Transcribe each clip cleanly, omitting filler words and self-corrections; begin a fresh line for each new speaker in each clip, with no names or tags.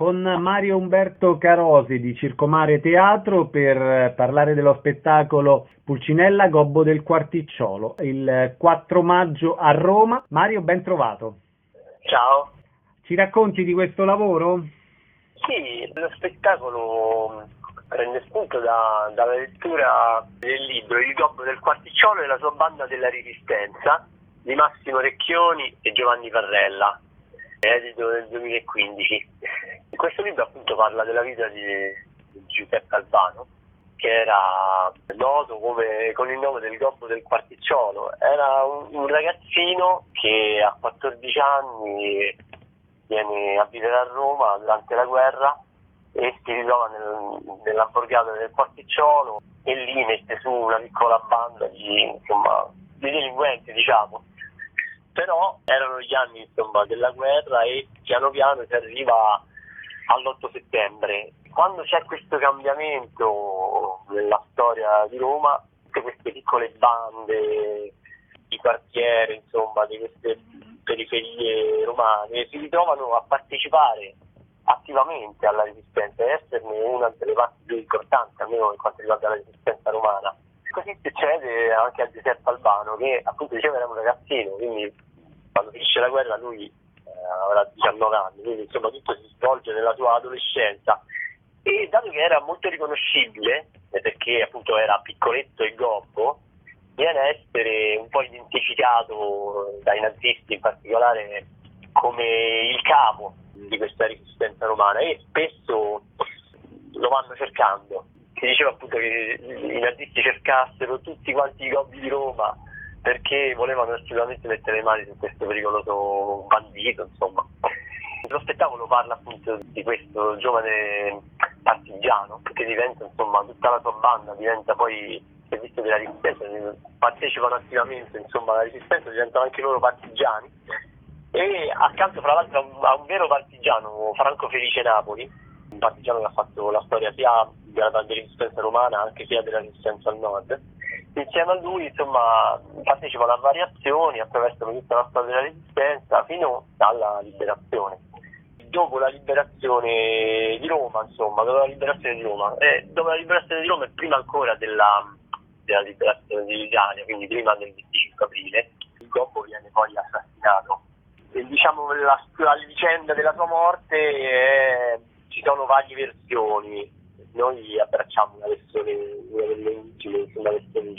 con Mario Umberto Carosi di Circomare Teatro per parlare dello spettacolo Pulcinella, Gobbo del Quarticciolo, il 4 maggio a Roma. Mario, ben trovato.
Ciao.
Ci racconti di questo lavoro?
Sì, lo spettacolo prende spunto dalla lettura del libro Il Gobbo del Quarticciolo e la sua banda della Resistenza di Massimo Recchioni e Giovanni Parrella, edito nel 2015. Questo libro appunto parla della vita di Giuseppe Albano, che era noto con il nome del Gobbo del Quarticciolo. Era un ragazzino che a 14 anni viene a vivere a Roma durante la guerra e si ritrova nella borgata del Quarticciolo e lì mette su una piccola banda di delinquenti, diciamo. Però erano gli anni della guerra e piano piano si arriva all'8 settembre. Quando c'è questo cambiamento nella storia di Roma, tutte queste piccole bande di quartiere, di queste periferie romane, si ritrovano a partecipare attivamente alla resistenza e esserne una delle parti più importanti, almeno per quanto riguarda la resistenza romana. Così succede anche a Giuseppe Albano, che appunto diceva era un ragazzino, quindi quando finisce la guerra lui avrà 19 anni, quindi tutto si svolge nella sua adolescenza. E dato che era molto riconoscibile, perché appunto era piccoletto e gobbo, viene a essere un po' identificato dai nazisti in particolare come il capo di questa resistenza romana e spesso lo vanno cercando. Si diceva appunto che i nazisti cercassero tutti quanti i gobbi di Roma perché volevano assolutamente mettere le mani su questo pericoloso bandito, insomma. Lo spettacolo parla appunto di questo giovane partigiano che diventa, tutta la sua banda diventa poi servizio della resistenza, partecipano attivamente alla resistenza, diventano anche loro partigiani e accanto fra l'altro a un vero partigiano, Franco Felice Napoli, un partigiano che ha fatto la storia sia della resistenza romana anche sia della resistenza al nord. Insieme a lui partecipano a variazioni, attraversano tutta la storia della resistenza fino alla liberazione. Dopo la liberazione di Roma, dopo la liberazione di Roma e prima ancora della liberazione dell'Italia, quindi prima del 25 aprile, il Gobbo viene poi assassinato. E la vicenda della sua morte ci sono varie versioni. Noi abbracciamo una delle ultime, una versione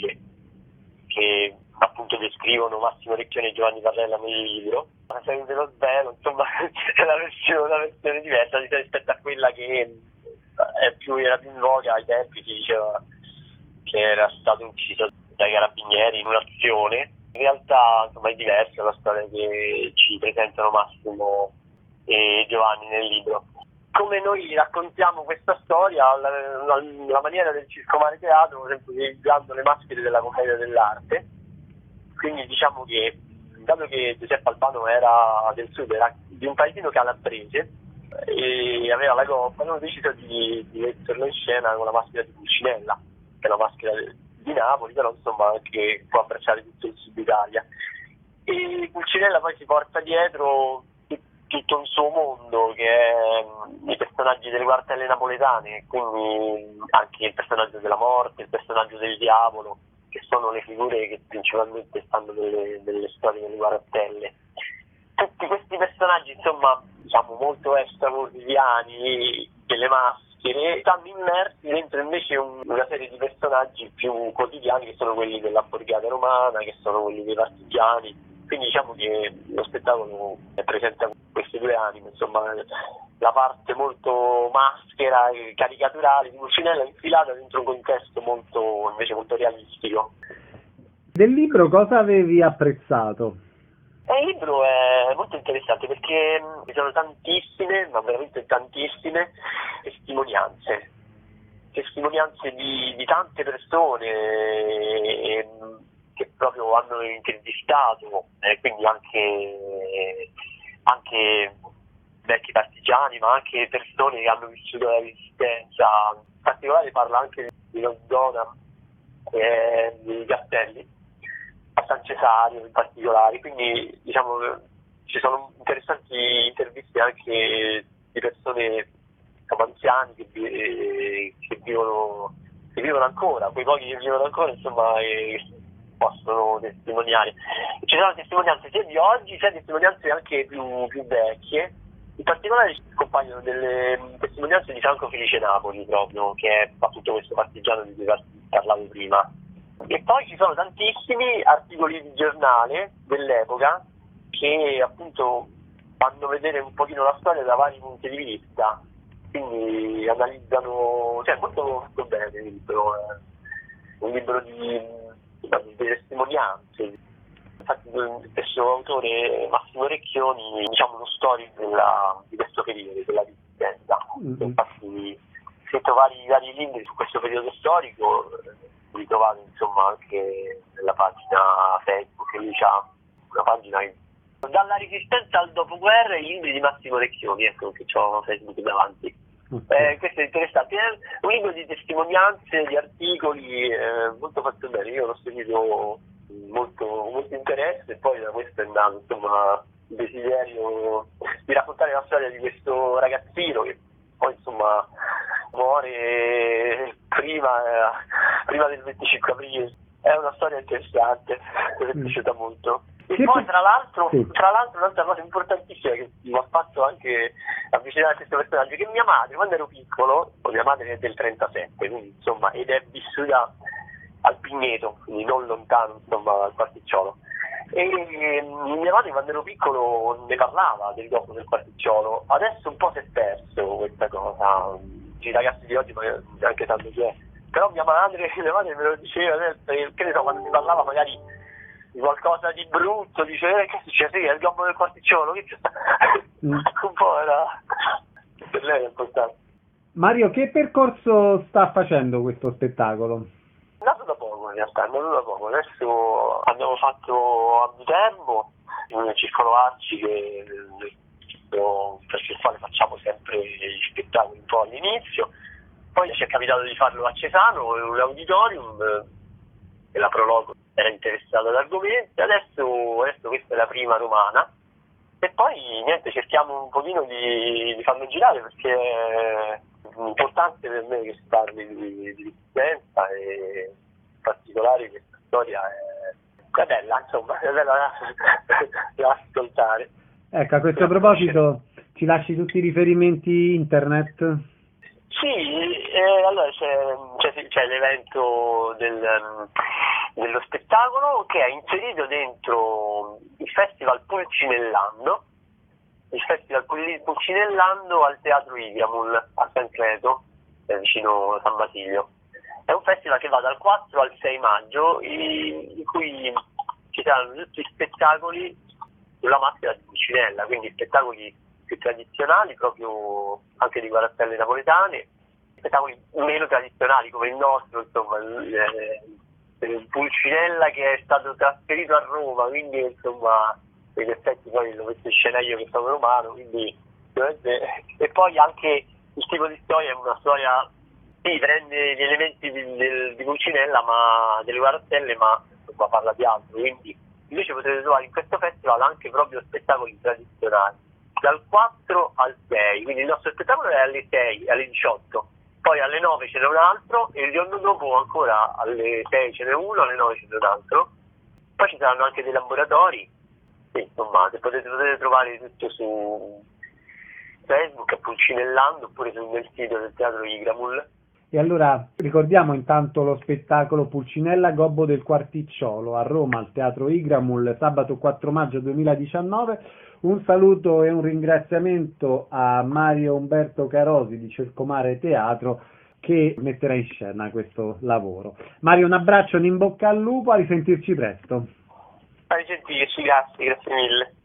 che appunto descrivono Massimo Recchioni e Giovanni Parrella nel libro. Ma se ve lo svelo, è una versione diversa rispetto a quella che era più in voga ai tempi. Si diceva che era stato ucciso dai carabinieri in un'azione. In realtà è diversa la storia che ci presentano Massimo e Giovanni nel libro. Come noi raccontiamo questa storia, la maniera del Circomare Teatro, sempre utilizzando le maschere della commedia dell'arte. Quindi diciamo che, dato che Giuseppe Albano era del sud, era di un paesino calabrese e aveva la gobba, hanno deciso di metterlo in scena con la maschera di Pulcinella, che è una maschera di Napoli, però che può abbracciare tutto il sud Italia. E Pulcinella poi si porta dietro tutto il suo mondo, che è i personaggi delle guartelle napoletane, quindi anche il personaggio della morte, il personaggio del diavolo, che sono le figure che principalmente stanno nelle storie delle guartelle. Tutti questi personaggi, molto extra quotidiani, delle maschere, stanno immersi dentro invece una serie di personaggi più quotidiani, che sono quelli della borgata romana, che sono quelli dei partigiani. Quindi diciamo che lo spettacolo presenta queste due anime, la parte molto maschera e caricaturale di Pulcinella infilata dentro un contesto molto realistico.
Del libro cosa avevi apprezzato?
Il libro è molto interessante perché ci sono tantissime, ma veramente tantissime testimonianze di tante persone che proprio hanno intervistato, quindi anche vecchi partigiani, ma anche persone che hanno vissuto la resistenza. In particolare parla anche di una zona di Castelli, a San Cesario in particolare, quindi ci sono interessanti interviste anche di persone anziani che vivono ancora, quei pochi che vivono ancora, insomma, possono testimoniare. Ci sono testimonianze sia di oggi, sia testimonianze anche più vecchie. In particolare ci compaiono delle testimonianze di Franco Felice Napoli, proprio, che è appunto questo partigiano di cui parlavo prima. E poi ci sono tantissimi articoli di giornale dell'epoca che appunto fanno vedere un pochino la storia da vari punti di vista, quindi analizzano, cioè molto, molto bene il libro, un libro di testimonianze. Infatti il stesso autore Massimo Recchioni, diciamo, uno storico di questo periodo, della Resistenza. Infatti ha scritto vari libri su questo periodo storico, li trovate insomma anche nella pagina Facebook, che lui ha una pagina dalla Resistenza al dopoguerra, i libri di Massimo Recchioni, ecco che ho Facebook davanti. Questo è interessante, è un libro di testimonianze, di articoli, molto fatto bene. Io l'ho seguito molto interesse, e poi da questo è nato insomma il desiderio di raccontare la storia di questo ragazzino che poi insomma muore prima del 25 aprile. È una storia interessante, mi è piaciuta molto. E poi tra l'altro un'altra cosa importantissima che mi ha fatto anche avvicinare a questo personaggio, che mia madre, quando ero piccolo, mia madre è del 37, quindi insomma, ed è vissuta al Pigneto, quindi non lontano insomma dal Quarticciolo, e mia madre quando ero piccolo ne parlava del dopo del Quarticciolo. Adesso un po' si è perso questa cosa, i ragazzi di oggi neanche sanno chi è, però mia madre me lo diceva, che ne so, quando si parlava magari di qualcosa di brutto, dice che succede? Sì, è il gobbo del Quarticciolo, che c'è? Un po' era, per lei è importante.
Mario, che percorso sta facendo questo spettacolo?
Nato da poco in realtà, adesso abbiamo fatto a Viterbo, nel Circolo Arci, per il quale facciamo sempre gli spettacoli un po' all'inizio. Poi ci è capitato di farlo a Cesano, un auditorium, e la Prologo era interessata all'argomento. Adesso questa è la prima romana, e poi niente, cerchiamo un pochino di farlo girare, perché è importante per me che si parli di resistenza, e in particolare questa storia è bella, insomma, è bella da ascoltare.
Ecco, a questo proposito ci lasci tutti i riferimenti internet?
Sì, allora c'è l'evento dello spettacolo, che è inserito dentro il Festival Pulcinellando, al Teatro Igramul a San Cleto, vicino San Basilio. È un festival che va dal 4 al 6 maggio, in cui ci saranno tutti gli spettacoli sulla maschera di Pulcinella, quindi spettacoli più tradizionali, proprio anche di guarattelle napoletane, spettacoli meno tradizionali come il nostro, insomma, il Pulcinella che è stato trasferito a Roma, quindi insomma in effetti poi lo metto in scena io che sono romano, quindi e poi anche il tipo di storia è una storia, sì, prende gli elementi di Pulcinella, ma delle guarattelle, ma insomma parla di altro, quindi invece potete trovare in questo festival anche proprio spettacoli tradizionali dal 4 al 6, quindi il nostro spettacolo è alle 6, alle 18, poi alle 9 ce n'è un altro, e il giorno dopo ancora alle 6 ce n'è uno, alle 9 ce n'è un altro. Poi ci saranno anche dei laboratori, sì, insomma, potete trovare tutto su Facebook a Pulcinellando, oppure nel sito del Teatro Igramul.
E allora ricordiamo intanto lo spettacolo Pulcinella Gobbo del Quarticciolo a Roma al Teatro Igramul, sabato 4 maggio 2019. Un saluto e un ringraziamento a Mario Umberto Carosi di Cercomare Teatro, che metterà in scena questo lavoro. Mario, un abbraccio, un in bocca al lupo, a risentirci presto.
A risentirci, grazie mille.